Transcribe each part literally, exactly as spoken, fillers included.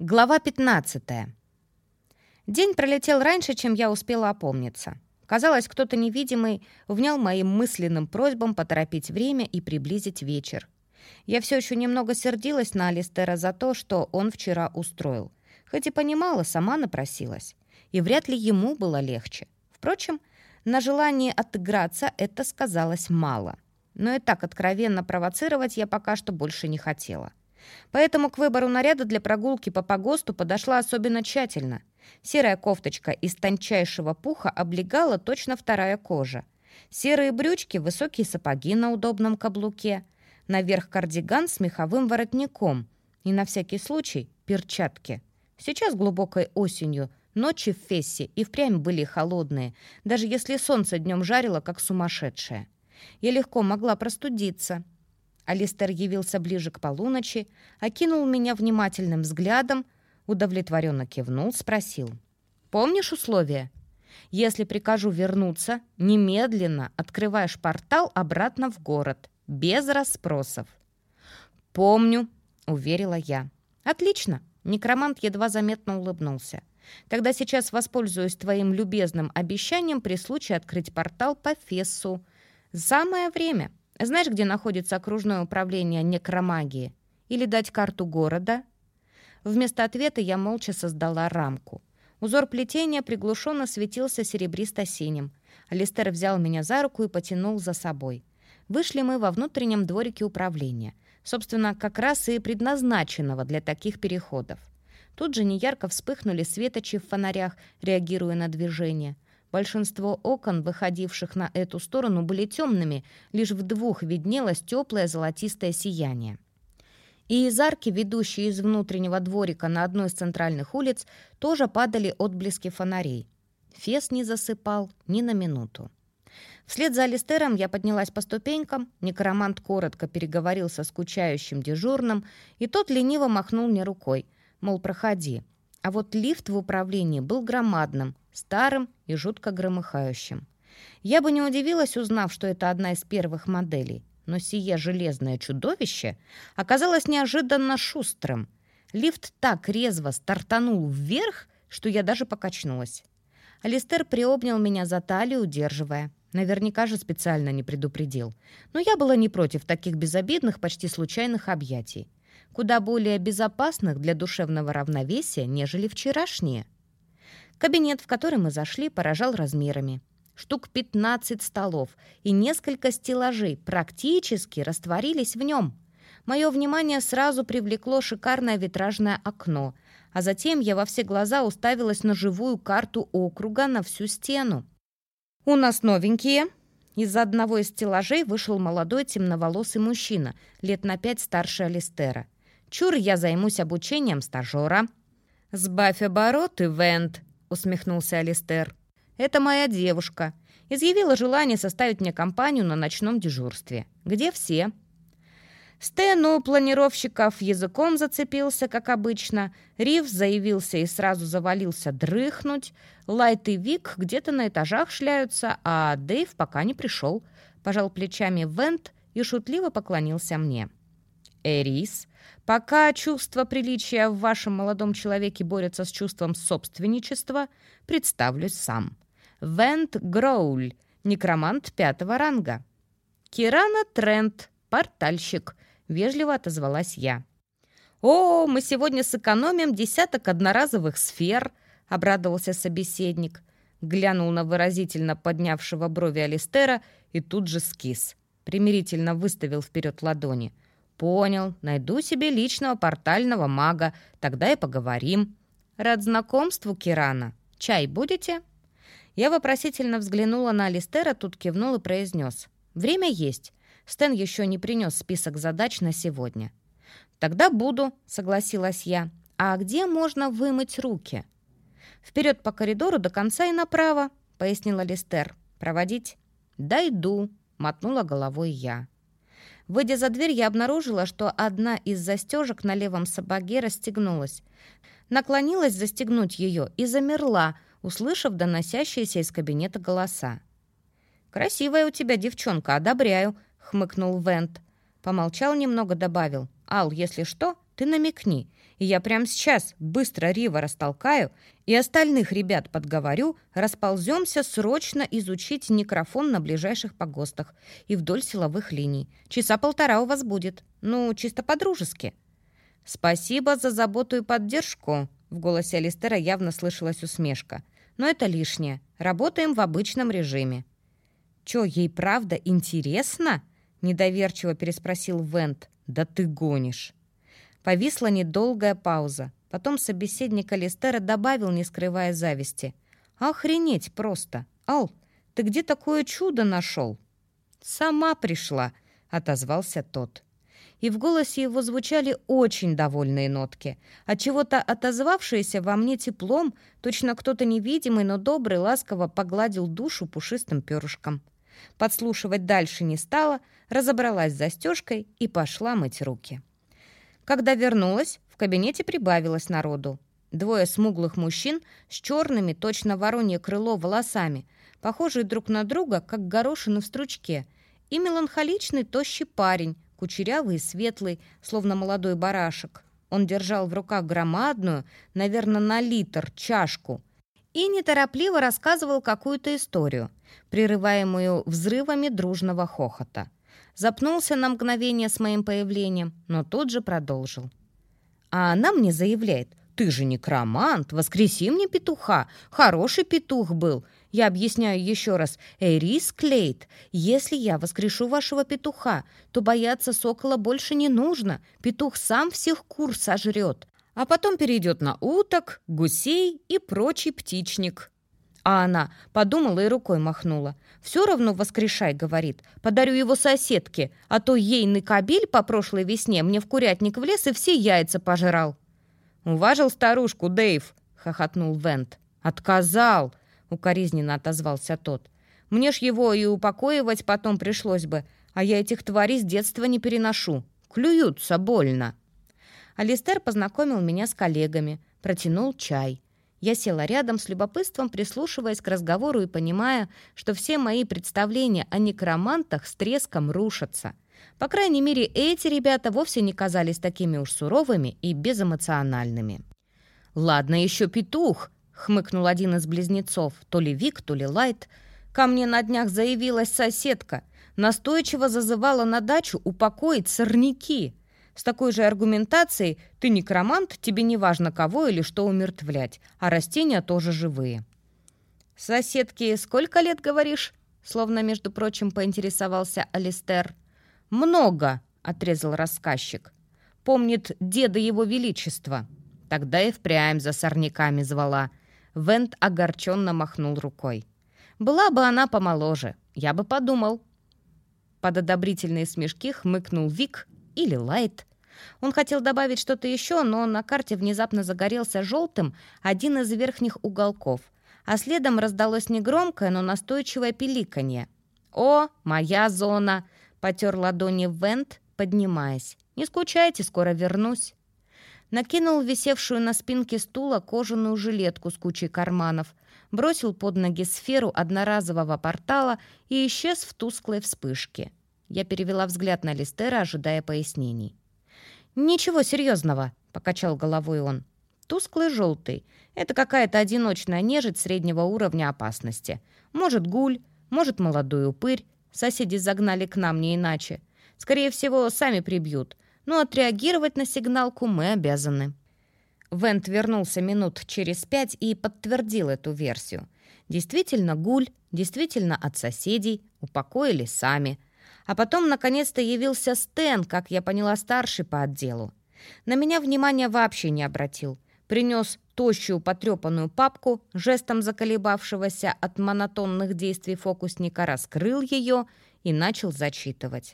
Глава пятнадцатая. День пролетел раньше, чем я успела опомниться. Казалось, кто-то невидимый внял моим мысленным просьбам поторопить время и приблизить вечер. Я все еще немного сердилась на Алистера за то, что он вчера устроил. Хоть и понимала, сама напросилась. И вряд ли ему было легче. Впрочем, на желании отыграться это сказалось мало. Но и так откровенно провоцировать я пока что больше не хотела. Поэтому к выбору наряда для прогулки по погосту подошла особенно тщательно. Серая кофточка из тончайшего пуха облегала точно вторая кожа. Серые брючки, высокие сапоги на удобном каблуке. Наверх кардиган с меховым воротником. И на всякий случай перчатки. Сейчас глубокой осенью, ночи в Фессе и впрямь были холодные, даже если солнце днем жарило, как сумасшедшее. Я легко могла простудиться. Алистер явился ближе к полуночи, окинул меня внимательным взглядом, удовлетворенно кивнул, спросил. «Помнишь условия? Если прикажу вернуться, немедленно открываешь портал обратно в город, без расспросов». «Помню», — уверила я. «Отлично», — некромант едва заметно улыбнулся. «Тогда сейчас воспользуюсь твоим любезным обещанием при случае открыть портал по Фессу. Самое время». Знаешь, где находится окружное управление некромагии? Или дать карту города?» Вместо ответа я молча создала рамку. Узор плетения приглушенно светился серебристо-синим. Алистер взял меня за руку и потянул за собой. Вышли мы во внутреннем дворике управления. Собственно, как раз и предназначенного для таких переходов. Тут же неярко вспыхнули светочи в фонарях, реагируя на движение. Большинство окон, выходивших на эту сторону, были темными, лишь в двух виднелось теплое золотистое сияние. И из арки, ведущей из внутреннего дворика на одну из центральных улиц, тоже падали отблески фонарей. Фес не засыпал ни на минуту. Вслед за Алистером я поднялась по ступенькам, некромант коротко переговорил со скучающим дежурным, и тот лениво махнул мне рукой, мол, проходи. А вот лифт в управлении был громадным, старым и жутко громыхающим. Я бы не удивилась, узнав, что это одна из первых моделей, но сие железное чудовище оказалось неожиданно шустрым. Лифт так резво стартанул вверх, что я даже покачнулась. Алистер приобнял меня за талию, удерживая. Наверняка же специально не предупредил. Но я была не против таких безобидных, почти случайных объятий. Куда более безопасных для душевного равновесия, нежели вчерашние. Кабинет, в который мы зашли, поражал размерами. Штук пятнадцать столов и несколько стеллажей практически растворились в нем. Мое внимание сразу привлекло шикарное витражное окно, а затем я во все глаза уставилась на живую карту округа на всю стену. «У нас новенькие». Из-за одного из стеллажей вышел молодой темноволосый мужчина, лет на пять старше Алистера. «Чур, я займусь обучением стажера». «Сбавь обороты, Вент», — усмехнулся Алистер. «Это моя девушка. Изъявила желание составить мне компанию на ночном дежурстве. Где все?» Стэн у планировщиков языком зацепился, как обычно. Рив заявился и сразу завалился дрыхнуть. Лайт и Вик где-то на этажах шляются, а Дэйв пока не пришел. Пожал плечами Вент и шутливо поклонился мне. «Эрис, пока чувство приличия в вашем молодом человеке борется с чувством собственничества, представлюсь сам. Вент Гроуль, некромант пятого ранга. Кирана Трент, портальщик», — вежливо отозвалась я. «О, мы сегодня сэкономим десяток одноразовых сфер», — обрадовался собеседник. Глянул на выразительно поднявшего брови Алистера и тут же скис. Примирительно выставил вперед ладони. «Понял, найду себе личного портального мага, тогда и поговорим. Рад знакомству, Кирана. Чай будете?» Я вопросительно взглянула на Алистера, тут кивнул и произнес. «Время есть. Стэн еще не принес список задач на сегодня». «Тогда буду», — согласилась я. «А где можно вымыть руки?» «Вперед по коридору до конца и направо», — пояснил Алистер. «Проводить?» «Дойду», — мотнула головой я. Выйдя за дверь, я обнаружила, что одна из застежек на левом сапоге расстегнулась. Наклонилась застегнуть ее и замерла, услышав доносящиеся из кабинета голоса. «Красивая у тебя девчонка, одобряю», — хмыкнул Вент. Помолчал немного, добавил. «Ал, если что, ты намекни. И я прямо сейчас быстро Рива растолкаю и остальных ребят подговорю, располземся срочно изучить некрофон на ближайших погостах и вдоль силовых линий. Часа полтора у вас будет. Ну, чисто по-дружески». «Спасибо за заботу и поддержку», — в голосе Алистера явно слышалась усмешка. «Но это лишнее. Работаем в обычном режиме». «Чё, ей правда интересно?» — недоверчиво переспросил Вент. «Да ты гонишь». Повисла недолгая пауза. Потом собеседник Алистера добавил, не скрывая зависти. «Охренеть просто! Ал, ты где такое чудо нашел?» «Сама пришла», — отозвался тот. И в голосе его звучали очень довольные нотки, отчего-то отозвавшиеся во мне теплом, точно кто-то невидимый, но добрый, ласково погладил душу пушистым перышком. Подслушивать дальше не стала, разобралась с застежкой и пошла мыть руки. Когда вернулась, в кабинете прибавилось народу. Двое смуглых мужчин с черными, точно воронье крыло, волосами, похожие друг на друга, как горошины в стручке, и меланхоличный тощий парень, кучерявый и светлый, словно молодой барашек. Он держал в руках громадную, наверное, на литр, чашку и неторопливо рассказывал какую-то историю, прерываемую взрывами дружного хохота. Запнулся на мгновение с моим появлением, но тут же продолжил. А она мне заявляет: «Ты же некромант, воскреси мне петуха, хороший петух был». Я объясняю еще раз: «Эрис Клейт, если я воскрешу вашего петуха, то бояться сокола больше не нужно, петух сам всех кур сожрет, а потом перейдет на уток, гусей и прочий птичник». А она подумала и рукой махнула. «Все равно воскрешай», — говорит, — «подарю его соседке, а то ейный кобель по прошлой весне мне в курятник влез и все яйца пожрал». «Уважил старушку, Дэйв», — хохотнул Вент. «Отказал», — укоризненно отозвался тот. «Мне ж его и упокоивать потом пришлось бы, а я этих тварей с детства не переношу. Клюются больно». Алистер познакомил меня с коллегами, протянул чай. Я села рядом с любопытством, прислушиваясь к разговору и понимая, что все мои представления о некромантах с треском рушатся. По крайней мере, эти ребята вовсе не казались такими уж суровыми и безэмоциональными. «Ладно еще петух», — хмыкнул один из близнецов, то ли Вик, то ли Лайт. «Ко мне на днях заявилась соседка, настойчиво зазывала на дачу упокоить сорняки. С такой же аргументацией: ты некромант, тебе не важно кого или что умертвлять, а растения тоже живые». «Соседке сколько лет, говоришь?» Словно, между прочим, поинтересовался Алистер. «Много», — отрезал рассказчик. «Помнит деда его величества». Тогда и впрямь за сорняками звала. Вент огорченно махнул рукой. «Была бы она помоложе, я бы подумал». Под одобрительные смешки хмыкнул Вик или Лайт. Он хотел добавить что-то еще, но на карте внезапно загорелся желтым один из верхних уголков, а следом раздалось негромкое, но настойчивое пиликанье. «О, моя зона!» — потер ладони Вент, поднимаясь. «Не скучайте, скоро вернусь». Накинул висевшую на спинке стула кожаную жилетку с кучей карманов, бросил под ноги сферу одноразового портала и исчез в тусклой вспышке. Я перевела взгляд на Алистера, ожидая пояснений. «Ничего серьезного», — покачал головой он. «Тусклый желтый. Это какая-то одиночная нежить среднего уровня опасности. Может, гуль, может, молодой упырь. Соседи загнали к нам не иначе. Скорее всего, сами прибьют. Но отреагировать на сигналку мы обязаны». Вент вернулся минут через пять и подтвердил эту версию. Действительно гуль, действительно от соседей, упокоили сами. А потом, наконец-то, явился Стэн, как я поняла, старший по отделу. На меня внимания вообще не обратил. Принес тощую потрепанную папку, жестом заколебавшегося от монотонных действий фокусника, раскрыл ее и начал зачитывать.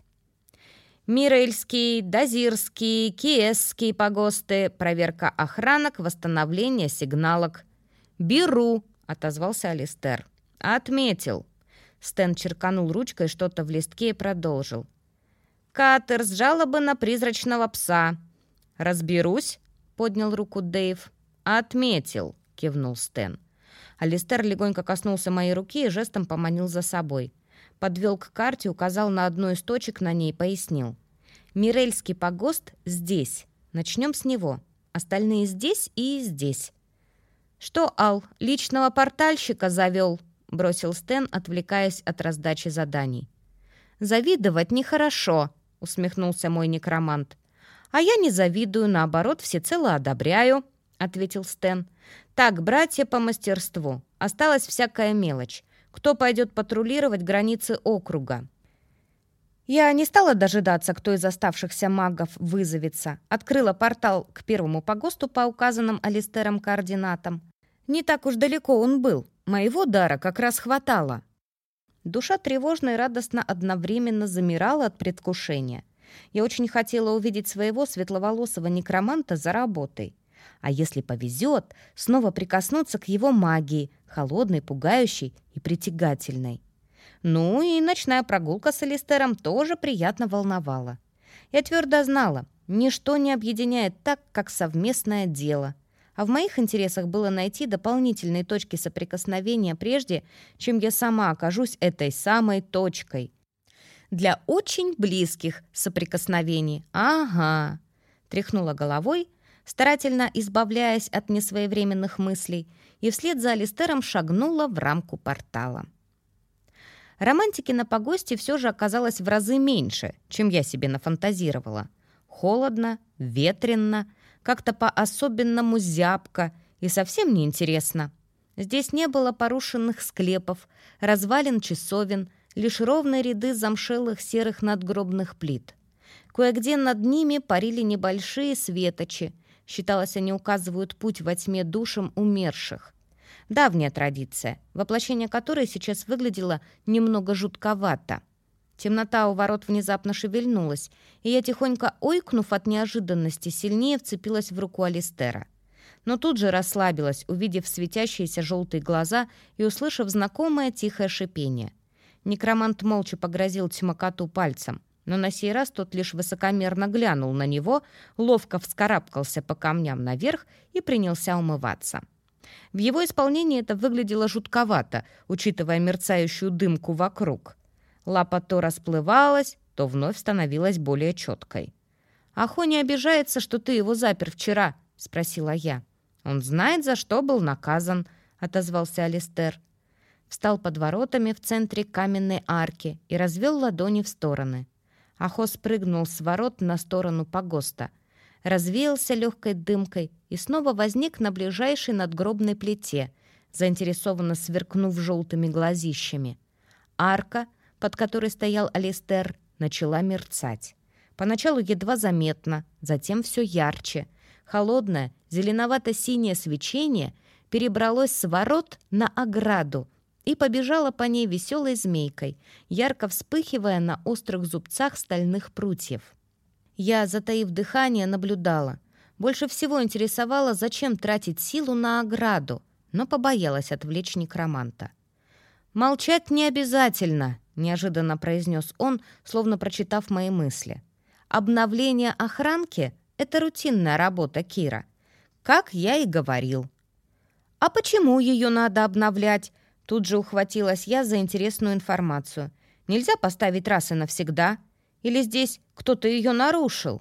«Мирельский, Дозирский, Киесский погосты, проверка охранок, восстановление сигналок». «Беру», — отозвался Алистер. «Отметил». Стэн черканул ручкой что-то в листке и продолжил. «Катер с жалобы на призрачного пса». «Разберусь», — поднял руку Дэйв. «Отметил», — кивнул Стэн. Алистер легонько коснулся моей руки и жестом поманил за собой. Подвел к карте, указал на одну из точек на ней, пояснил. «Мирельский погост здесь. Начнем с него. Остальные здесь и здесь. «Что, Ал, личного портальщика завел?» — бросил Стэн, отвлекаясь от раздачи заданий. «Завидовать нехорошо», — усмехнулся мой некромант. «А я не завидую, наоборот, всецело одобряю», — ответил Стэн. «Так, братья по мастерству. Осталась всякая мелочь. Кто пойдет патрулировать границы округа?» Я не стала дожидаться, кто из оставшихся магов вызовется. Открыла портал к первому погосту по указанным Алистером координатам. Не так уж далеко он был. Моего дара как раз хватало. Душа тревожно и радостно одновременно замирала от предвкушения. Я очень хотела увидеть своего светловолосого некроманта за работой. А если повезет, снова прикоснуться к его магии, холодной, пугающей и притягательной. Ну и ночная прогулка с Алистером тоже приятно волновала. Я твердо знала, ничто не объединяет так, как совместное дело. А в моих интересах было найти дополнительные точки соприкосновения прежде, чем я сама окажусь этой самой точкой. Для очень близких соприкосновений. Ага. Тряхнула головой, старательно избавляясь от несвоевременных мыслей, и вслед за Алистером шагнула в рамку портала. Романтики на погосте все же оказалось в разы меньше, чем я себе нафантазировала. Холодно, ветрено, как-то по-особенному зябко и совсем неинтересно. Здесь не было порушенных склепов, развалин часовен, лишь ровные ряды замшелых серых надгробных плит. Кое-где над ними парили небольшие светочи. Считалось, они указывают путь во тьме душам умерших. Давняя традиция, воплощение которой сейчас выглядело немного жутковато. Темнота у ворот внезапно шевельнулась, и я, тихонько ойкнув от неожиданности, сильнее вцепилась в руку Алистера. Но тут же расслабилась, увидев светящиеся желтые глаза и услышав знакомое тихое шипение. Некромант молча погрозил тьмокоту пальцем, но на сей раз тот лишь высокомерно глянул на него, ловко вскарабкался по камням наверх и принялся умываться. В его исполнении это выглядело жутковато, учитывая мерцающую дымку вокруг. Лапа то расплывалась, то вновь становилась более четкой. «Ахо не обижается, что ты его запер вчера?» — спросила я. «Он знает, за что был наказан», — отозвался Алистер. Встал под воротами в центре каменной арки и развел ладони в стороны. Ахо спрыгнул с ворот на сторону погоста, развеялся легкой дымкой и снова возник на ближайшей надгробной плите, заинтересованно сверкнув желтыми глазищами. Арка, под которой стоял Алистер, начала мерцать. Поначалу едва заметно, затем все ярче. Холодное, зеленовато-синее свечение перебралось с ворот на ограду и побежало по ней веселой змейкой, ярко вспыхивая на острых зубцах стальных прутьев. Я, затаив дыхание, наблюдала. Больше всего интересовало, зачем тратить силу на ограду, но побоялась отвлечь некроманта. «Молчать не обязательно», — неожиданно произнес он, словно прочитав мои мысли. «Обновление охранки — это рутинная работа Кира. Как я и говорил». «А почему ее надо обновлять?» Тут же ухватилась я за интересную информацию. «Нельзя поставить раз и навсегда? Или здесь кто-то ее нарушил?»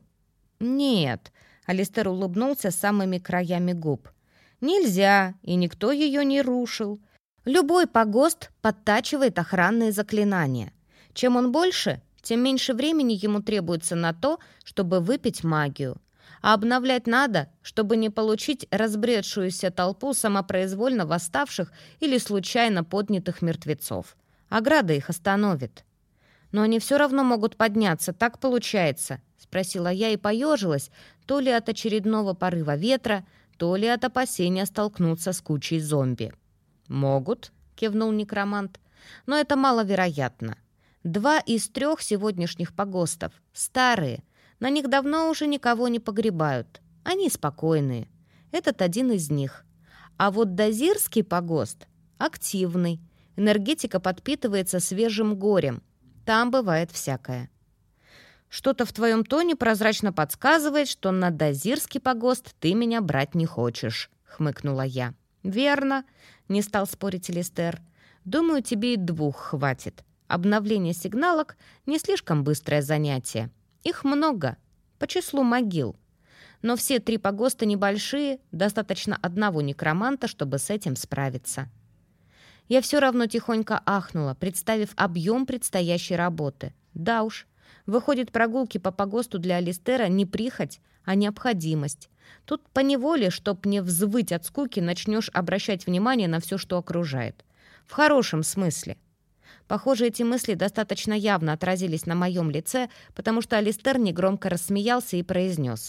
«Нет», — Алистер улыбнулся самыми краями губ. «Нельзя, и никто ее не рушил. Любой погост подтачивает охранные заклинания. Чем он больше, тем меньше времени ему требуется на то, чтобы выпить магию. А обновлять надо, чтобы не получить разбредшуюся толпу самопроизвольно восставших или случайно поднятых мертвецов. Ограда их остановит». «Но они все равно могут подняться, так получается?» — спросила я и поежилась, то ли от очередного порыва ветра, то ли от опасения столкнуться с кучей зомби. «Могут», — кивнул некромант, — «но это маловероятно. Два из трех сегодняшних погостов старые, на них давно уже никого не погребают. Они спокойные. Этот один из них. А вот Дозирский погост активный. Энергетика подпитывается свежим горем. Там бывает всякое». «Что-то в твоем тоне прозрачно подсказывает, что на Дозирский погост ты меня брать не хочешь», — хмыкнула я. «Верно», — не стал спорить Алистер. «Думаю, тебе и двух хватит. Обновление сигналок — не слишком быстрое занятие. Их много, по числу могил. Но все три погоста небольшие, достаточно одного некроманта, чтобы с этим справиться. Я все равно тихонько ахнула, представив объем предстоящей работы. Да уж, выходит, прогулки по погосту для Алистера не прихоть, а необходимость. Тут поневоле, чтоб не взвыть от скуки, начнешь обращать внимание на все, что окружает. В хорошем смысле. Похоже, эти мысли достаточно явно отразились на моем лице, потому что Алистер негромко рассмеялся и произнес: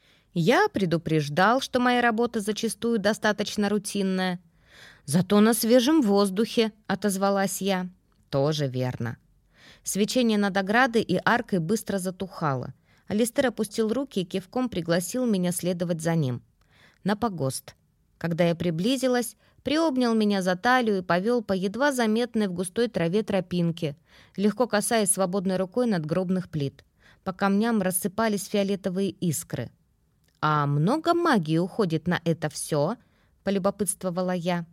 «Я предупреждал, что моя работа зачастую достаточно рутинная». «Зато на свежем воздухе», — отозвалась я. «Тоже верно». Свечение над оградой и аркой быстро затухало. Алистер опустил руки и кивком пригласил меня следовать за ним. На погост. Когда я приблизилась, приобнял меня за талию и повел по едва заметной в густой траве тропинке, легко касаясь свободной рукой надгробных плит. По камням рассыпались фиолетовые искры. «А много магии уходит на это все?» — полюбопытствовала я.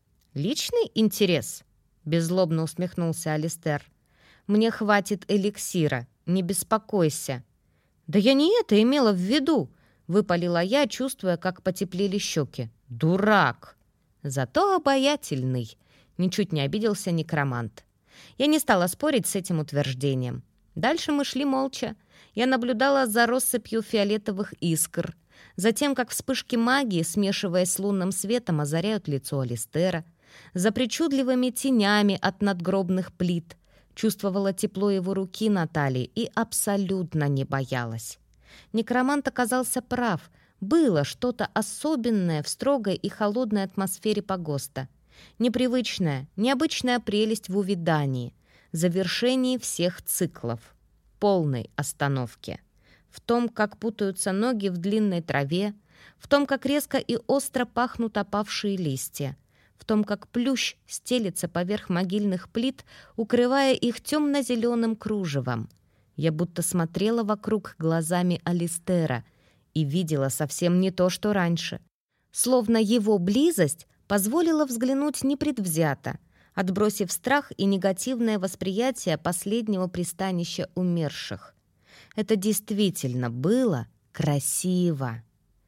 «Личный интерес?» — беззлобно усмехнулся Алистер. «Мне хватит эликсира, не беспокойся». «Да я не это имела в виду!» — выпалила я, чувствуя, как потеплели щеки. «Дурак!» «Зато обаятельный!» — ничуть не обиделся некромант. Я не стала спорить с этим утверждением. Дальше мы шли молча. Я наблюдала за россыпью фиолетовых искр, за тем, как вспышки магии, смешиваясь с лунным светом, озаряют лицо Алистера, за причудливыми тенями от надгробных плит, чувствовала тепло его руки на талии и абсолютно не боялась. Некромант оказался прав. Было что-то особенное в строгой и холодной атмосфере погоста. Непривычная, необычная прелесть в увядании, завершении всех циклов, полной остановке. В том, как путаются ноги в длинной траве, в том, как резко и остро пахнут опавшие листья, в том, как плющ стелется поверх могильных плит, укрывая их темно-зеленым кружевом. Я будто смотрела вокруг глазами Алистера и видела совсем не то, что раньше. Словно его близость позволила взглянуть непредвзято, отбросив страх и негативное восприятие последнего пристанища умерших. Это действительно было красиво.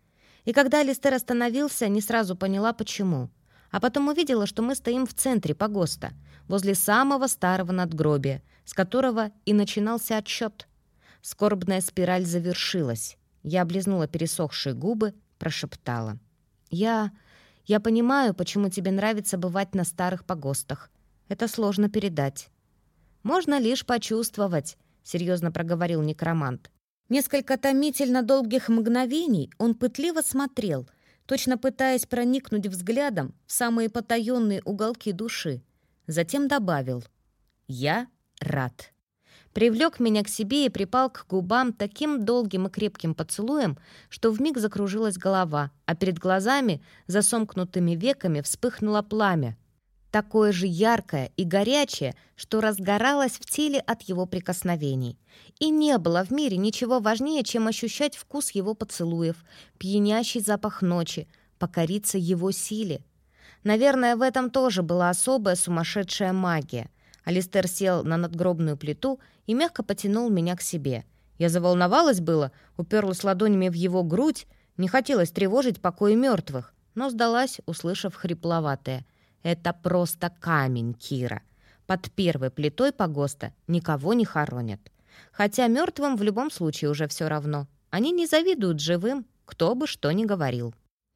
И когда Алистер остановился, не сразу поняла, почему. А потом увидела, что мы стоим в центре погоста, возле самого старого надгробия, с которого и начинался отсчет. Скорбная спираль завершилась. Я облизнула пересохшие губы, прошептала: «Я... я понимаю, почему тебе нравится бывать на старых погостах. Это сложно передать». «Можно лишь почувствовать», — серьезно проговорил некромант. Несколько томительно долгих мгновений он пытливо смотрел, точно пытаясь проникнуть взглядом в самые потаенные уголки души. Затем добавил: «Я рад». Привлек меня к себе и припал к губам таким долгим и крепким поцелуем, что вмиг закружилась голова, а перед глазами, за сомкнутыми веками, вспыхнуло пламя. Такое же яркое и горячее, что разгоралось в теле от его прикосновений. И не было в мире ничего важнее, чем ощущать вкус его поцелуев, пьянящий запах ночи, покориться его силе. Наверное, в этом тоже была особая сумасшедшая магия. Алистер сел на надгробную плиту и мягко потянул меня к себе. Я заволновалась было, уперлась ладонями в его грудь, не хотелось тревожить покой мертвых, но сдалась, услышав хрипловатое: «Это просто камень, Кира. Под первой плитой погоста никого не хоронят. Хотя мертвым в любом случае уже все равно. Они не завидуют живым, кто бы что ни говорил».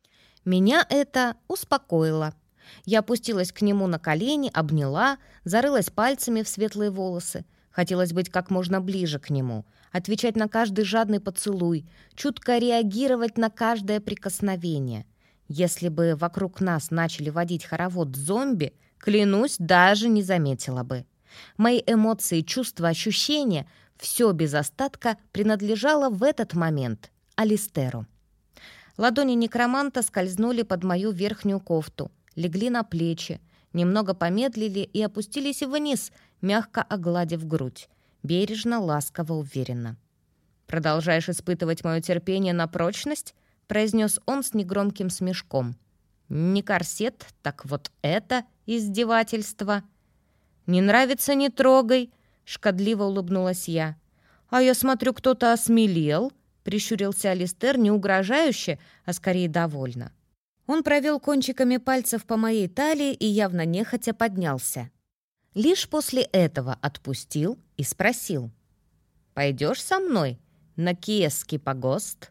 Меня это успокоило. Я опустилась к нему на колени, обняла, зарылась пальцами в светлые волосы. Хотелось быть как можно ближе к нему, отвечать на каждый жадный поцелуй, чутко реагировать на каждое прикосновение. Если бы вокруг нас начали водить хоровод зомби, клянусь, даже не заметила бы. Мои эмоции, чувства, ощущения — все без остатка принадлежало в этот момент Алистеру. Ладони некроманта скользнули под мою верхнюю кофту, легли на плечи, немного помедлили и опустились вниз, мягко огладив грудь, бережно, ласково, уверенно. «Продолжаешь испытывать мое терпение на прочность?» — произнес он с негромким смешком. «Не корсет, так вот это издевательство». «Не нравится — не трогай», — шкодливо улыбнулась я. «А я смотрю, кто-то осмелел», прищурился Алистер не угрожающе, а скорее довольно. Он провел кончиками пальцев по моей талии и явно нехотя поднялся. Лишь после этого отпустил и спросил: «Пойдешь со мной на Киесский погост?»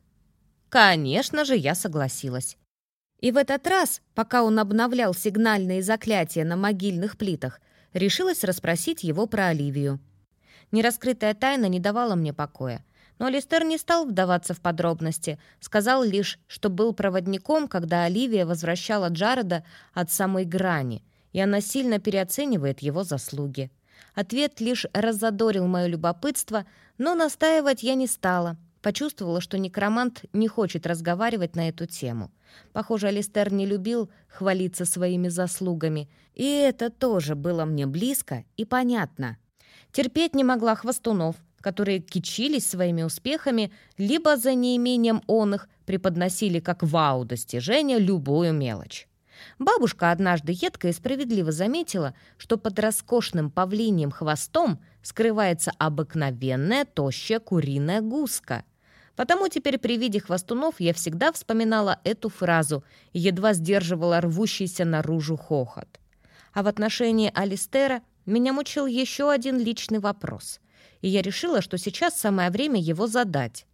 Конечно же, я согласилась. И в этот раз, пока он обновлял сигнальные заклятия на могильных плитах, решилась расспросить его про Оливию. Нераскрытая тайна не давала мне покоя. Но Алистер не стал вдаваться в подробности, сказал лишь, что был проводником, когда Оливия возвращала Джареда от самой грани, и она сильно переоценивает его заслуги. Ответ лишь раззадорил мое любопытство, но настаивать я не стала. Почувствовала, что некромант не хочет разговаривать на эту тему. Похоже, Алистер не любил хвалиться своими заслугами, и это тоже было мне близко и понятно. Терпеть не могла хвастунов, которые кичились своими успехами, либо за неимением он их преподносили как вау-достижение любую мелочь. Бабушка однажды едко и справедливо заметила, что под роскошным павлиньим хвостом скрывается обыкновенная тощая куриная гуска. Потому теперь при виде хвостунов я всегда вспоминала эту фразу и едва сдерживала рвущийся наружу хохот. А в отношении Алистера меня мучил еще один личный вопрос, и я решила, что сейчас самое время его задать.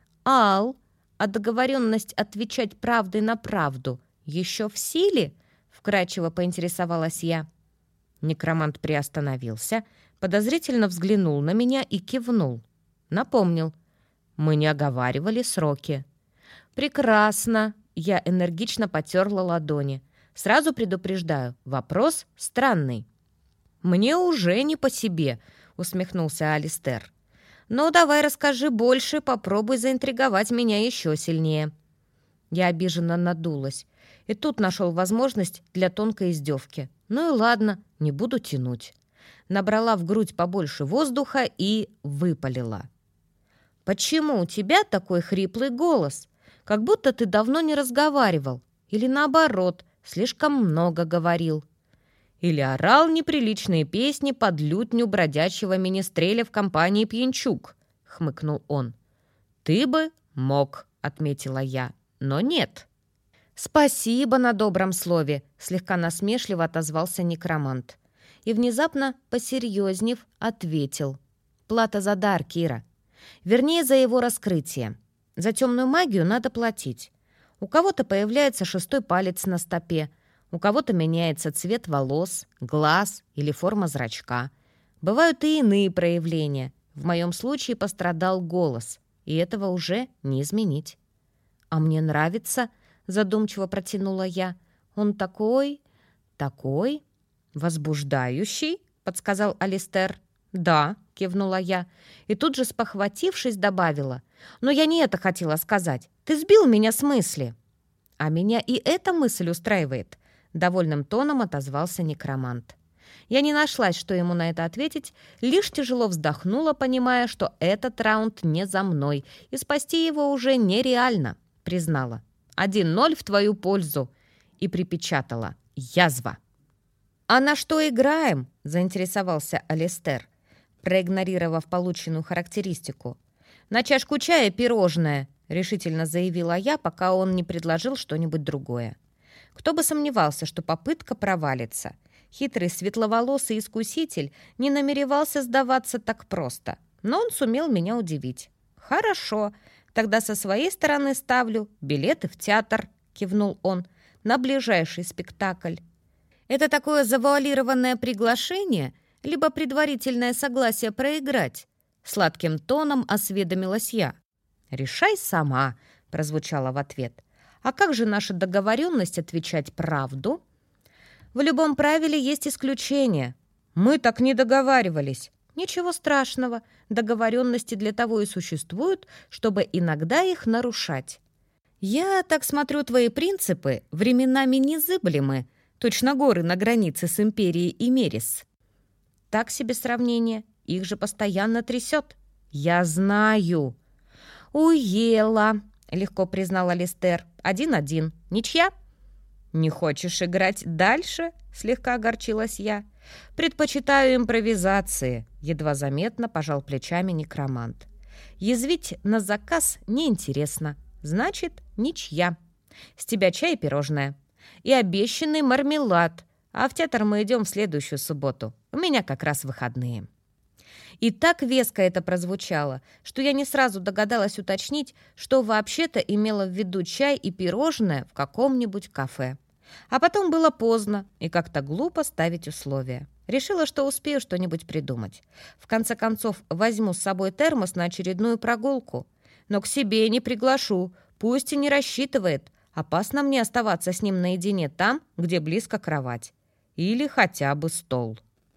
«Ал, а договоренность отвечать правдой на правду еще в силе?» — вкратчиво поинтересовалась я. Некромант приостановился, подозрительно взглянул на меня и кивнул. Напомнил: «Мы не оговаривали сроки». «Прекрасно!» — я энергично потерла ладони. «Сразу предупреждаю, вопрос странный». «Мне уже не по себе», — усмехнулся Алистер. «Ну, давай расскажи больше, попробуй заинтриговать меня еще сильнее». Я обиженно надулась. И тут нашел возможность для тонкой издевки. Ну и ладно, не буду тянуть. Набрала в грудь побольше воздуха и выпалила: «Почему у тебя такой хриплый голос? Как будто ты давно не разговаривал. Или наоборот, слишком много говорил. Или орал неприличные песни под лютню бродячего министреля в компании пьянчуг», — хмыкнул он. «Ты бы мог», — отметила я, — «но нет». «Спасибо на добром слове», — слегка насмешливо отозвался некромант. И внезапно, посерьезнев, ответил: «Плата за дар, Кира. Вернее, за его раскрытие. За темную магию надо платить. У кого-то появляется шестой палец на стопе, у кого-то меняется цвет волос, глаз или форма зрачка. Бывают и иные проявления. В моем случае пострадал голос, и этого уже не изменить». «А мне нравится», — задумчиво протянула я. «Он такой... такой... возбуждающий», — подсказал Алистер. «Да», — кивнула я, и тут же, спохватившись, добавила: «но я не это хотела сказать. Ты сбил меня с мысли». «А меня и эта мысль устраивает», — довольным тоном отозвался некромант. Я не нашлась, что ему на это ответить, лишь тяжело вздохнула, понимая, что этот раунд не за мной, и спасти его уже нереально, признала: «Один ноль в твою пользу», и припечатала: «Язва». «А на что играем?» — заинтересовался Алистер, проигнорировав полученную характеристику. «На чашку чая пирожное», — решительно заявила я, пока он не предложил что-нибудь другое. Кто бы сомневался, что попытка провалится. Хитрый светловолосый искуситель не намеревался сдаваться так просто, но он сумел меня удивить. «Хорошо, тогда со своей стороны ставлю билеты в театр», — кивнул он, — «на ближайший спектакль». «Это такое завуалированное приглашение, либо предварительное согласие проиграть?» Сладким тоном осведомилась я. «Решай сама», — прозвучало в ответ. «А как же наша договоренность отвечать правду?» «В любом правиле есть исключение. Мы так не договаривались». «Ничего страшного. Договоренности для того и существуют, чтобы иногда их нарушать». «Я так смотрю, твои принципы временами незыблемы, точно горы на границе с империей Имерис». «Так себе сравнение. Их же постоянно трясет». «Я знаю». «Уела», — легко признал Алистер. «Один-один. Ничья?» «Не хочешь играть дальше?» — слегка огорчилась я. «Предпочитаю импровизации», — едва заметно пожал плечами некромант. Язвить на заказ неинтересно. Значит, ничья. С тебя чай и пирожное. И обещанный мармелад. А в театр мы идем в следующую субботу. У меня как раз выходные. И так веско это прозвучало, что я не сразу догадалась уточнить, что вообще-то имела в виду чай и пирожное в каком-нибудь кафе. А потом было поздно и как-то глупо ставить условия. Решила, что успею что-нибудь придумать. В конце концов, возьму с собой термос на очередную прогулку. Но к себе не приглашу, пусть и не рассчитывает. Опасно мне оставаться с ним наедине там, где близко кровать. Или хотя бы стол.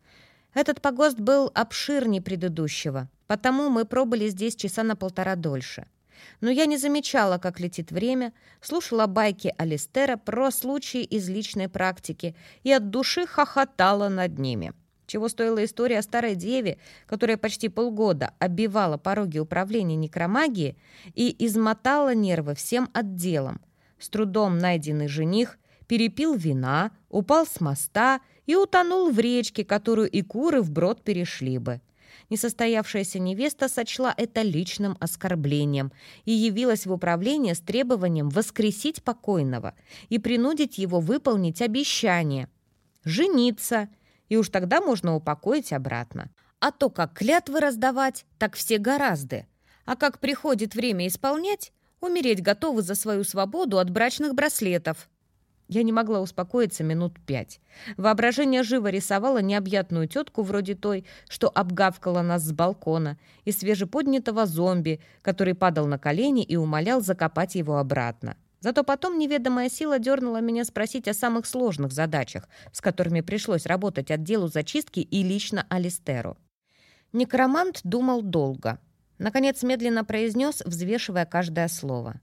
Этот погост был обширнее предыдущего, потому мы пробыли здесь часа на полтора дольше. Но я не замечала, как летит время, слушала байки Алистера про случаи из личной практики и от души хохотала над ними. Чего стоила история о старой деве, которая почти полгода оббивала пороги управления некромагии и измотала нервы всем отделом. С трудом найденный жених перепил вина, упал с моста и утонул в речке, которую и куры вброд перешли бы. Несостоявшаяся невеста сочла это личным оскорблением и явилась в управление с требованием воскресить покойного и принудить его выполнить обещание – жениться, и уж тогда можно упокоить обратно. А то, как клятвы раздавать, так все гораздо. А как приходит время исполнять, умереть готовы за свою свободу от брачных браслетов. Я не могла успокоиться минут пять. Воображение живо рисовало необъятную тетку вроде той, что обгавкала нас с балкона, и свежеподнятого зомби, который падал на колени и умолял закопать его обратно. Зато потом неведомая сила дернула меня спросить о самых сложных задачах, с которыми пришлось работать отделу зачистки и лично Алистеру. Некромант думал долго. Наконец медленно произнес, взвешивая каждое слово.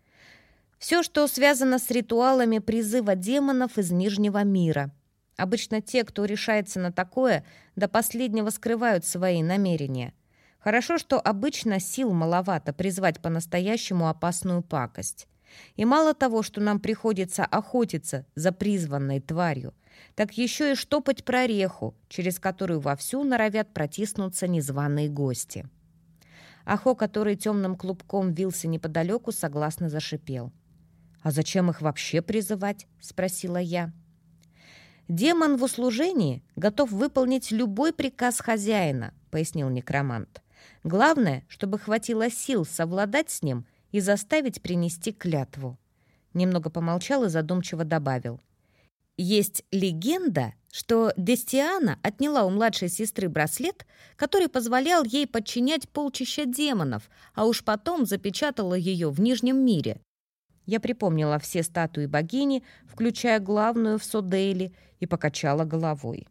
Все, что связано с ритуалами призыва демонов из Нижнего мира. Обычно те, кто решается на такое, до последнего скрывают свои намерения. Хорошо, что обычно сил маловато призвать по-настоящему опасную пакость. И мало того, что нам приходится охотиться за призванной тварью, так еще и штопать прореху, через которую вовсю норовят протиснуться незваные гости. Ахо, который темным клубком вился неподалеку, согласно зашипел. «А зачем их вообще призывать?» — спросила я. «Демон в услужении готов выполнить любой приказ хозяина», — пояснил некромант. «Главное, чтобы хватило сил совладать с ним и заставить принести клятву». Немного помолчал и задумчиво добавил. «Есть легенда, что Дестиана отняла у младшей сестры браслет, который позволял ей подчинять полчища демонов, а уж потом запечатала ее в Нижнем мире». Я припомнила все статуи богини, включая главную в Содейле, и покачала головой.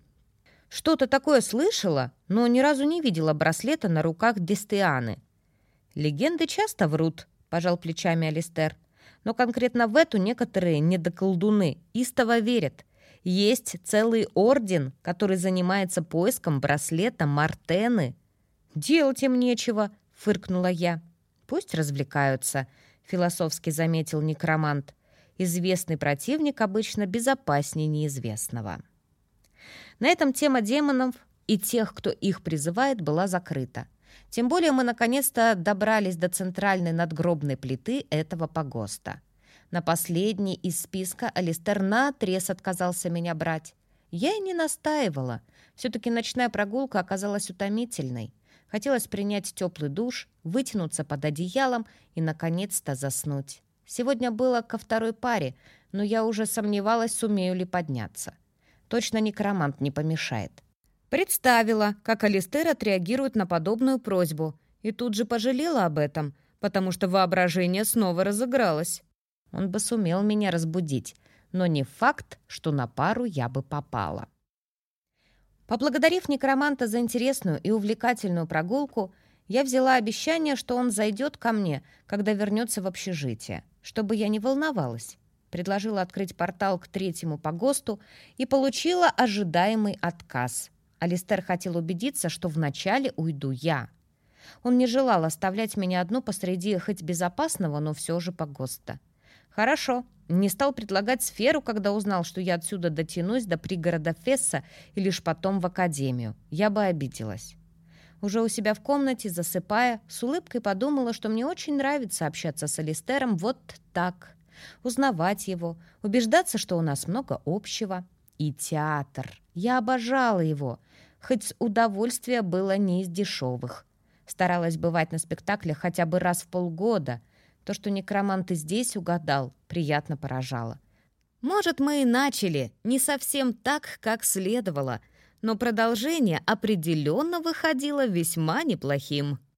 Что-то такое слышала, но ни разу не видела браслета на руках Дестианы. «Легенды часто врут», — пожал плечами Алистер. «Но конкретно в эту некоторые недоколдуны истово верят. Есть целый орден, который занимается поиском браслета Мартены». «Делать им нечего», — фыркнула я. «Пусть развлекаются», — философски заметил некромант. «Известный противник обычно безопаснее неизвестного». На этом тема демонов и тех, кто их призывает, была закрыта. Тем более мы наконец-то добрались до центральной надгробной плиты этого погоста. На последний из списка Алистер наотрез отказался меня брать. Я и не настаивала. Все-таки ночная прогулка оказалась утомительной. Хотелось принять теплый душ, вытянуться под одеялом и, наконец-то, заснуть. Сегодня было ко второй паре, но я уже сомневалась, сумею ли подняться. Точно некромант не помешает. Представила, как Алистер отреагирует на подобную просьбу, и тут же пожалела об этом, потому что воображение снова разыгралось. Он бы сумел меня разбудить, но не факт, что на пару я бы попала. Поблагодарив некроманта за интересную и увлекательную прогулку, я взяла обещание, что он зайдет ко мне, когда вернется в общежитие, чтобы я не волновалась. Предложила открыть портал к третьему погосту и получила ожидаемый отказ. Алистер хотел убедиться, что вначале уйду я. Он не желал оставлять меня одну посреди хоть безопасного, но все же погоста. Хорошо, не стал предлагать сферу, когда узнал, что я отсюда дотянусь до пригорода Фесса и лишь потом в академию. Я бы обиделась. Уже у себя в комнате, засыпая, с улыбкой подумала, что мне очень нравится общаться с Алистером вот так. Узнавать его, убеждаться, что у нас много общего. И театр. Я обожала его, хоть удовольствие было не из дешевых. Старалась бывать на спектаклях хотя бы раз в полгода. То, что некромант и здесь угадал, приятно поражало. Может, мы и начали не совсем так, как следовало, но продолжение определенно выходило весьма неплохим.